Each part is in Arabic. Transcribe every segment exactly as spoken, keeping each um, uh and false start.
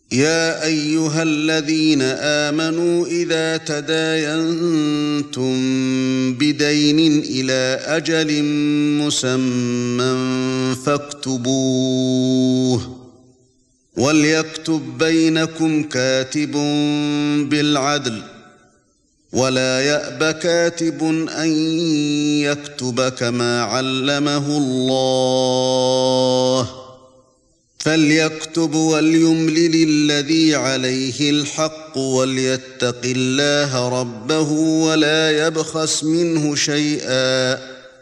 يا ايها الذين آمنوا اذا تداينتم بدين الى اجل مسمى فاكتبوه وليكتب بينكم كاتب بالعدل ولا يأب كاتب ان يكتب كما علمه الله فليكتب وليملل الذي عليه الحق وليتق الله ربه ولا يبخس منه شيئا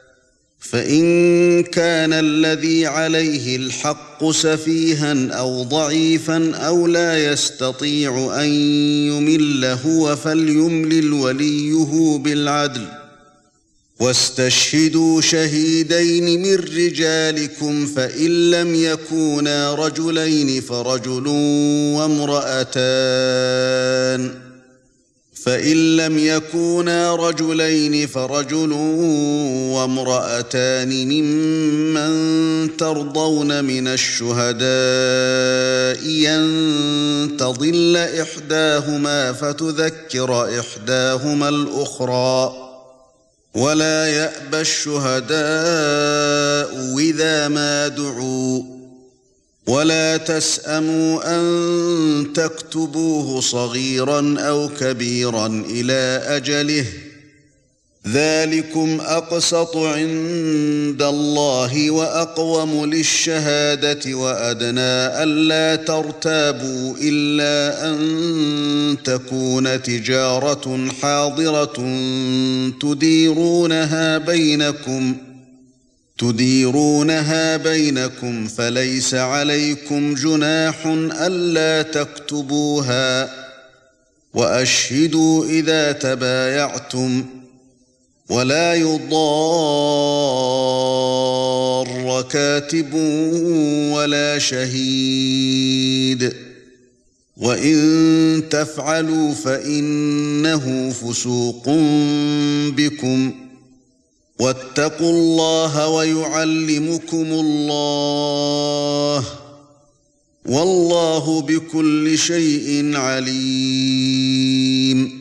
فإن كان الذي عليه الحق سفيها أو ضعيفا أو لا يستطيع أن يمل هو فليملل وليه بالعدل واستشهدوا شهيدين من رجالكم فإن لم يكونا رجلين فرجل وامرأتان فإن لم يكونا رجلين فرجل وامرأتان ممن ترضون من الشهداء أن تضل إحداهما فتذكر إحداهما الأخرى ولا يأبى الشهداء إذا ما دعوا ولا تسأموا أن تكتبوه صغيرا أو كبيرا إلى أجله ذلكم أقسط عند الله وأقوم للشهادة وأدنى ألا ترتابوا إلا أن تكون تجارة حاضرة تديرونها بينكم تديرونها بينكم فليس عليكم جناح ألا تكتبوها وأشهدوا إذا تبايعتم ولا يضار كاتب ولا شهيد وإن تفعلوا فإنه فسوق بكم واتقوا الله ويعلمكم الله والله بكل شيء عليم